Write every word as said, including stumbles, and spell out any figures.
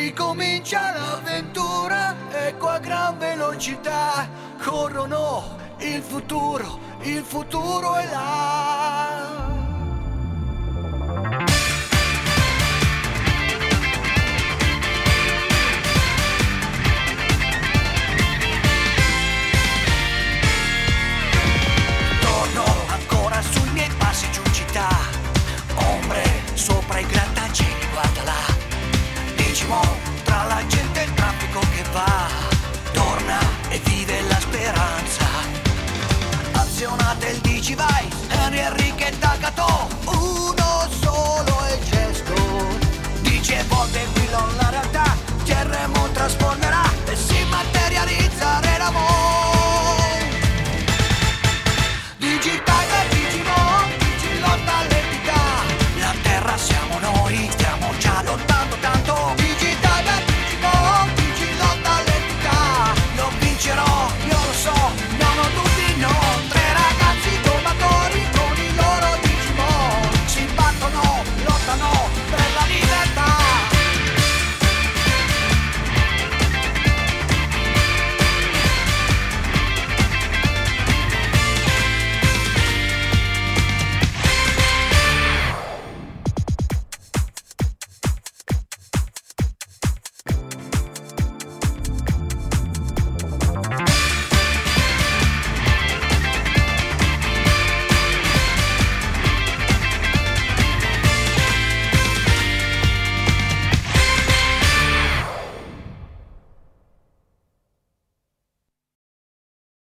ricomincia l'avventura, ecco a gran velocità corrono il futuro, il futuro è là. Torno ancora sui miei passi giù in città, ombre sopra i grattacieli, guarda là, Digimon tra la gente e il traffico che va, torna e vive la speranza. Azionate il Digivice, Henry, Enrique e Takato, uno solo è il gesto. Dici volte qui la realtà, T R M trasformerà